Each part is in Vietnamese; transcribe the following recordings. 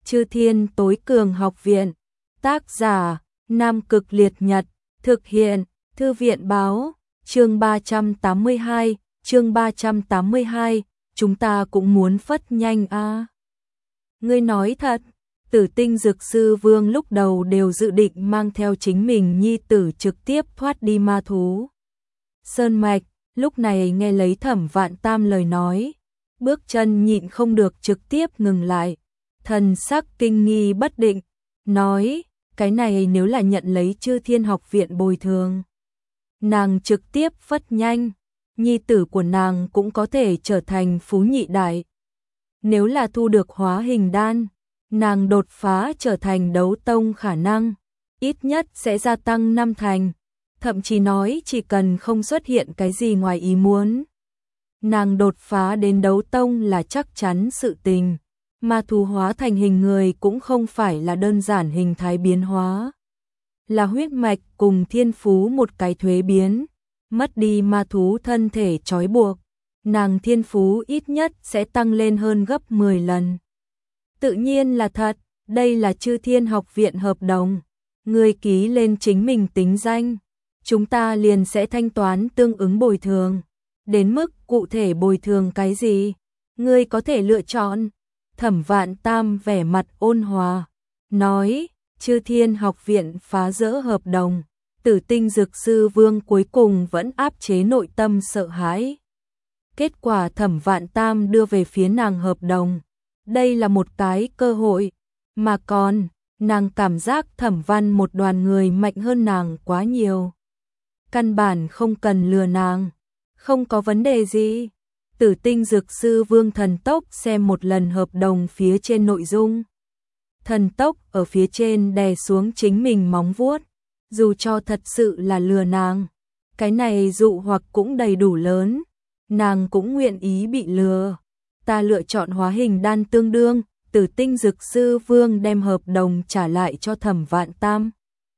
Chư Thiên Tối Cường Học Viện. Tác giả: Nam Cực Liệt Nhật. Thực hiện: Thư viện báo. Chương 382, chúng ta cũng muốn phất nhanh a. Ngươi nói thật? Tử Tinh Dược Sư Vương lúc đầu đều dự định mang theo chính mình nhi tử trực tiếp thoát đi ma thú sơn mạch, lúc này nghe lấy Thẩm Vạn Tam lời nói, bước chân nhịn không được trực tiếp ngừng lại, thần sắc kinh nghi bất định, nói, cái này nếu là nhận lấy Chư Thiên Học Viện bồi thường, nàng trực tiếp phất nhanh, nhi tử của nàng cũng có thể trở thành phú nhị đại. Nếu là thu được hóa hình đan, nàng đột phá trở thành đấu tông khả năng, ít nhất sẽ gia tăng 5 thành, thậm chí nói chỉ cần không xuất hiện cái gì ngoài ý muốn. Nàng đột phá đến đấu tông là chắc chắn sự tình, ma thú hóa thành hình người cũng không phải là đơn giản hình thái biến hóa. Là huyết mạch cùng thiên phú một cái thuế biến, mất đi ma thú thân thể trói buộc, nàng thiên phú ít nhất sẽ tăng lên hơn gấp 10 lần. Tự nhiên là thật, đây là Chư Thiên Học Viện hợp đồng, ngươi ký lên chính mình tính danh, chúng ta liền sẽ thanh toán tương ứng bồi thường. Đến mức cụ thể bồi thường cái gì, ngươi có thể lựa chọn. Thẩm Vạn Tam vẻ mặt ôn hòa, nói, Chư Thiên Học Viện phá dỡ hợp đồng, Tử Tinh Dược Sư Vương cuối cùng vẫn áp chế nội tâm sợ hãi. Kết quả Thẩm Vạn Tam đưa về phía nàng hợp đồng, đây là một cái cơ hội, mà còn, nàng cảm giác Thẩm Văn một đoàn người mạnh hơn nàng quá nhiều. Căn bản không cần lừa nàng, không có vấn đề gì. Tử Tinh Dược Sư Vương thần tốc xem một lần hợp đồng phía trên nội dung. Thần tốc ở phía trên đè xuống chính mình móng vuốt, dù cho thật sự là lừa nàng, cái này dụ hoặc cũng đầy đủ lớn, nàng cũng nguyện ý bị lừa. Ta lựa chọn hóa hình đan tương đương. Tử Tinh Dược Sư Vương đem hợp đồng trả lại cho Thẩm Vạn Tam,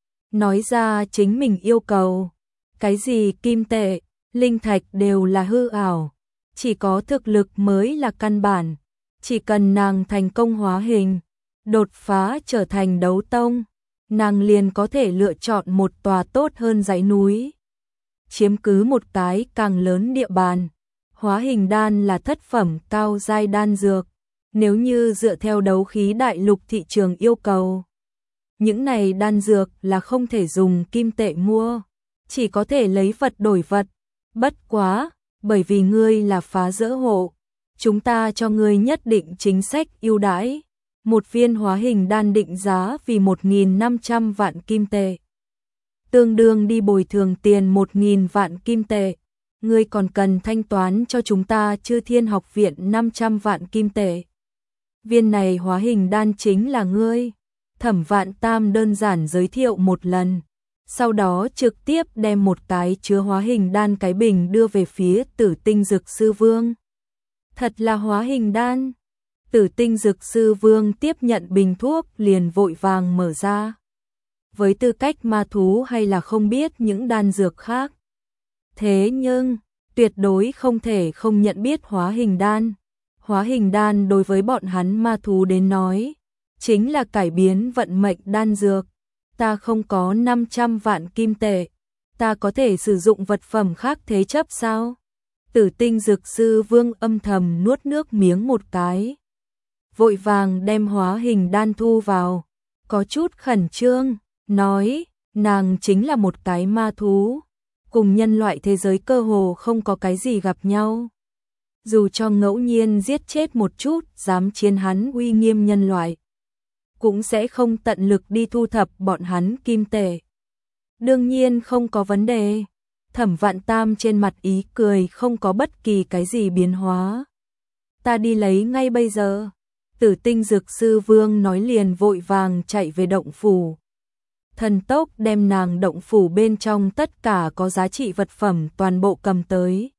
nói ra chính mình yêu cầu. Cái gì kim tệ, linh thạch đều là hư ảo, chỉ có thực lực mới là căn bản. Chỉ cần nàng thành công hóa hình, đột phá trở thành đấu tông, nàng liền có thể lựa chọn một tòa tốt hơn dãy núi, chiếm cứ một cái càng lớn địa bàn. Hóa hình đan là thất phẩm cao giai đan dược, nếu như dựa theo đấu khí đại lục thị trường yêu cầu, những này đan dược là không thể dùng kim tệ mua, chỉ có thể lấy vật đổi vật. Bất quá, bởi vì ngươi là phá dỡ hộ, chúng ta cho ngươi nhất định chính sách ưu đãi. Một viên hóa hình đan định giá vì 1.500 vạn kim tệ, tương đương đi bồi thường tiền 1.000 vạn kim tệ. Ngươi còn cần thanh toán cho chúng ta Chư Thiên Học Viện 500 vạn kim tệ. Viên này hóa hình đan chính là ngươi. Thẩm Vạn Tam đơn giản giới thiệu một lần, sau đó trực tiếp đem một cái chứa hóa hình đan cái bình đưa về phía Tử Tinh Dược Sư Vương. Thật là hóa hình đan. Tử Tinh Dược Sư Vương tiếp nhận bình thuốc liền vội vàng mở ra. Với tư cách ma thú hay là không biết những đan dược khác, thế nhưng tuyệt đối không thể không nhận biết hóa hình đan. Hóa hình đan đối với bọn hắn ma thú đến nói, chính là cải biến vận mệnh đan dược. Ta không có 500 vạn kim tệ, ta có thể sử dụng vật phẩm khác thế chấp sao? Tử Tinh Dược Sư Vương âm thầm nuốt nước miếng một cái, vội vàng đem hóa hình đan thu vào, có chút khẩn trương, nói, nàng chính là một cái ma thú, cùng nhân loại thế giới cơ hồ không có cái gì gặp nhau. Dù cho ngẫu nhiên giết chết một chút dám chiến hắn uy nghiêm nhân loại, cũng sẽ không tận lực đi thu thập bọn hắn kim tệ. Đương nhiên không có vấn đề. Thẩm Vạn Tam trên mặt ý cười không có bất kỳ cái gì biến hóa. Ta đi lấy ngay bây giờ. Tử Tinh Dược Sư Vương nói liền vội vàng chạy về động phủ. Thần tốc đem nàng động phủ bên trong tất cả có giá trị vật phẩm toàn bộ cầm tới.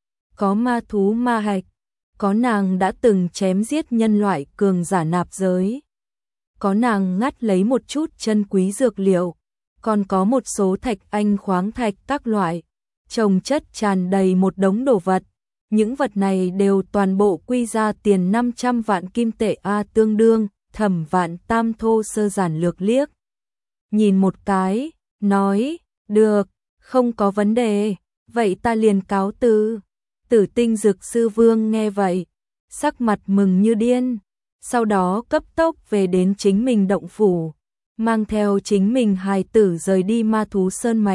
Có ma thú ma hạch, có nàng đã từng chém giết nhân loại cường giả nạp giới, có nàng ngắt lấy một chút chân quý dược liệu, còn có một số thạch anh khoáng thạch các loại, chồng chất tràn đầy một đống đồ vật. Những vật này đều toàn bộ quy ra tiền 500 vạn kim tệ tương đương Thẩm Vạn Tam thô sơ giản lược liếc nhìn một cái, nói, được, không có vấn đề, vậy ta liền cáo từ. Tử Tinh Dược Sư Vương nghe vậy, sắc mặt mừng như điên, sau đó cấp tốc về đến chính mình động phủ, mang theo chính mình hài tử rời đi Ma Thú Sơn Mạch.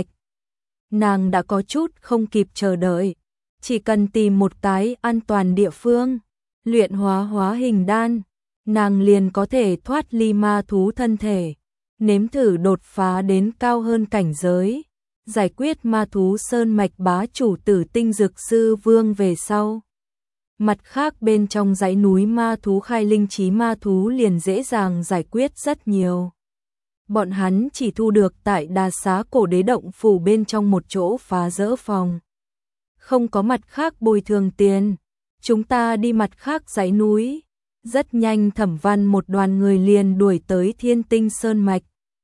Nàng đã có chút không kịp chờ đợi, chỉ cần tìm một cái an toàn địa phương, luyện hóa hình đan, nàng liền có thể thoát ly ma thú thân thể, nếm thử đột phá đến cao hơn cảnh giới, giải quyết Ma Thú Sơn Mạch bá chủ Tử Tinh Dược Sư Vương về sau. Mặt khác bên trong dãy núi ma thú khai linh trí ma thú liền dễ dàng giải quyết rất nhiều. Bọn hắn chỉ thu được tại Đà Xá Cổ Đế động phủ bên trong một chỗ phá dỡ phòng. Không có mặt khác bồi thường tiền, chúng ta đi mặt khác dãy núi. Rất nhanh Thẩm Văn một đoàn người liền đuổi tới Thiên Tinh Sơn Mạch,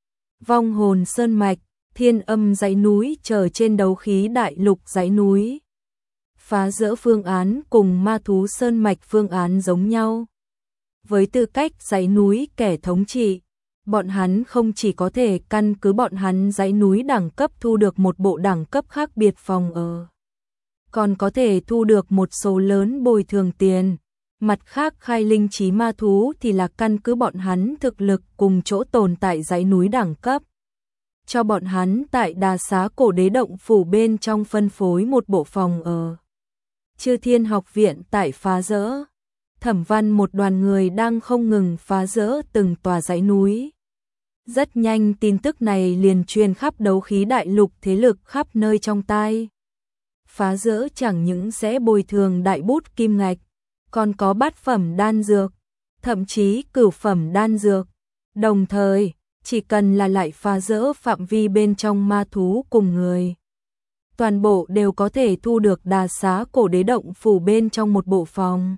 Vong Hồn Sơn Mạch, Thiên Âm dãy núi chờ trên Đấu Khí Đại Lục dãy núi. Phá dỡ phương án cùng Ma Thú Sơn Mạch phương án giống nhau. Với tư cách dãy núi kẻ thống trị, bọn hắn không chỉ có thể căn cứ bọn hắn dãy núi đẳng cấp thu được một bộ đẳng cấp khác biệt phòng ở, còn có thể thu được một số lớn bồi thường tiền. Mặt khác khai linh trí ma thú thì là căn cứ bọn hắn thực lực cùng chỗ tồn tại dãy núi đẳng cấp, cho bọn hắn tại Đà Xá Cổ Đế động phủ bên trong phân phối một bộ phòng ở. Chư Thiên Học Viện tại phá dỡ, Thẩm Văn một đoàn người đang không ngừng phá dỡ từng tòa dãy núi. Rất nhanh tin tức này liền truyền khắp Đấu Khí Đại Lục thế lực khắp nơi trong tai. Phá dỡ chẳng những sẽ bồi thường đại bút kim ngạch, còn có bát phẩm đan dược, thậm chí cửu phẩm đan dược. Đồng thời, chỉ cần là lại phá dỡ phạm vi bên trong ma thú cùng người, toàn bộ đều có thể thu được Đà Xá Cổ Đế động phủ bên trong một bộ phòng.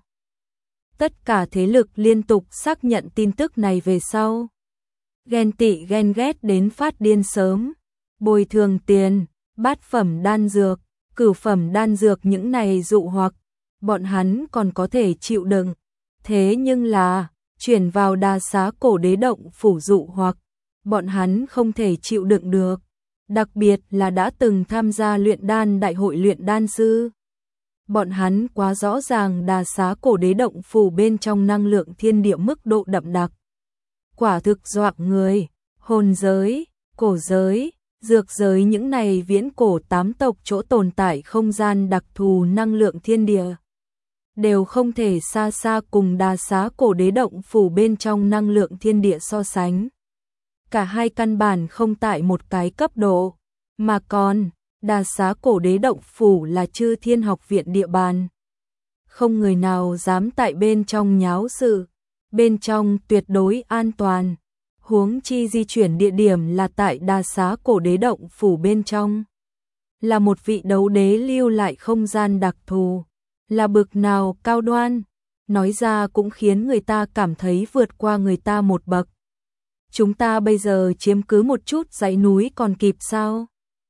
Tất cả thế lực liên tục xác nhận tin tức này về sau, ghen tị ghen ghét đến phát điên sớm. Bồi thường tiền, bát phẩm đan dược, cửu phẩm đan dược những này dụ hoặc, bọn hắn còn có thể chịu đựng. Thế nhưng là, chuyển vào Đà Xá Cổ Đế động phủ dụ hoặc, bọn hắn không thể chịu đựng được. Đặc biệt là đã từng tham gia luyện đan đại hội luyện đan sư. Bọn hắn quá rõ ràng Đà Xá Cổ Đế động phủ bên trong năng lượng thiên địa mức độ đậm đặc. Quả thực dọa người, hồn giới, cổ giới, dược giới những này viễn cổ 8 tộc chỗ tồn tại không gian đặc thù năng lượng thiên địa, đều không thể xa xa cùng Đà Xá Cổ Đế động phủ bên trong năng lượng thiên địa so sánh. Cả hai căn bản không tại một cái cấp độ, mà còn Đà Xá Cổ Đế động phủ là Chư Thiên Học Viện địa bàn. Không người nào dám tại bên trong nháo sự, bên trong tuyệt đối an toàn. Huống chi di chuyển địa điểm là tại Đà Xá Cổ Đế động phủ bên trong, là một vị đấu đế lưu lại không gian đặc thù, là bực nào cao đoan, nói ra cũng khiến người ta cảm thấy vượt qua người ta một bậc. Chúng ta bây giờ chiếm cứ một chút dãy núi còn kịp sao?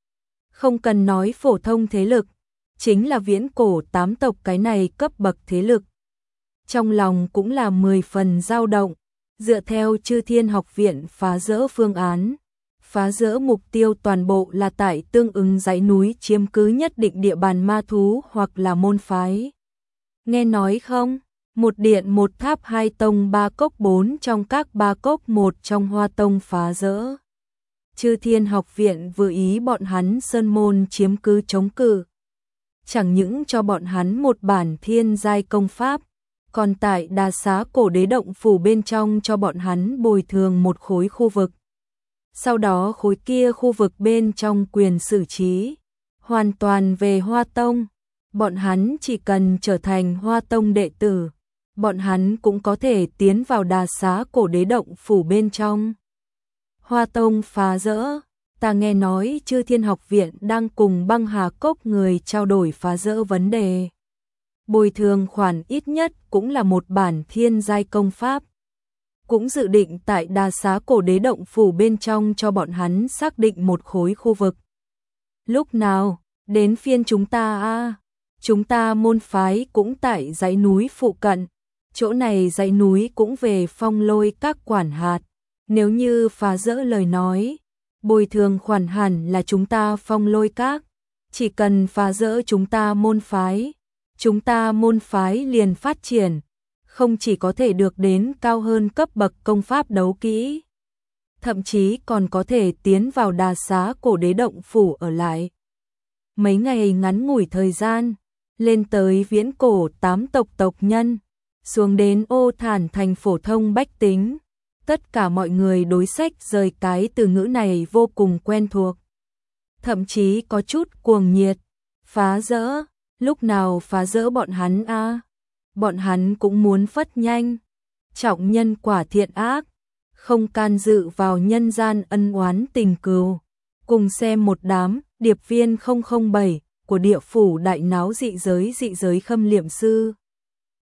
Không cần nói phổ thông thế lực, chính là viễn cổ 8 tộc cái này cấp bậc thế lực, trong lòng cũng là 10 phần dao động. Dựa theo Chư Thiên Học Viện phá dỡ phương án, phá dỡ mục tiêu toàn bộ là tại tương ứng dãy núi chiếm cứ nhất định địa bàn ma thú hoặc là môn phái. Nghe nói không? Một điện một tháp hai tông ba cốc bốn trong các ba cốc một trong Hoa Tông phá dỡ. Chư Thiên Học Viện vừa ý bọn hắn sơn môn chiếm cứ chống cự, chẳng những cho bọn hắn một bản thiên giai công pháp, còn tại Đà Xá Cổ Đế động phủ bên trong cho bọn hắn bồi thường một khối khu vực. Sau đó khối kia khu vực bên trong quyền xử trí hoàn toàn về Hoa Tông. Bọn hắn chỉ cần trở thành Hoa Tông đệ tử, bọn hắn cũng có thể tiến vào Đà Xá Cổ Đế động phủ bên trong. Hoa Tông phá dỡ, ta nghe nói Chư Thiên Học Viện đang cùng Băng Hà Cốc người trao đổi phá dỡ vấn đề. Bồi thường khoản ít nhất cũng là một bản thiên giai công pháp. Cũng dự định tại Đà Xá Cổ Đế động phủ bên trong cho bọn hắn xác định một khối khu vực. Lúc nào, đến phiên chúng ta a? Chúng ta môn phái cũng tại dãy núi phụ cận, chỗ này dãy núi cũng về Phong Lôi các quản hạt, nếu như phá rỡ lời nói, bồi thường khoản hẳn là chúng ta Phong Lôi các, chỉ cần phá rỡ chúng ta môn phái liền phát triển, không chỉ có thể được đến cao hơn cấp bậc công pháp đấu kỹ, thậm chí còn có thể tiến vào đà xá cổ đế động phủ ở lại. Mấy ngày ngắn ngủi thời gian, lên tới viễn cổ 8 tộc nhân, xuống đến Ô Thản thành phổ thông bách tính. Tất cả mọi người đối sách rời cái từ ngữ này vô cùng quen thuộc. Thậm chí có chút cuồng nhiệt. Phá rỡ, lúc nào phá rỡ bọn hắn a? Bọn hắn cũng muốn phất nhanh. Trọng nhân quả thiện ác, không can dự vào nhân gian ân oán tình cừu. Cùng xem một đám điệp viên 007 của địa phủ đại náo dị giới khâm liệm sư.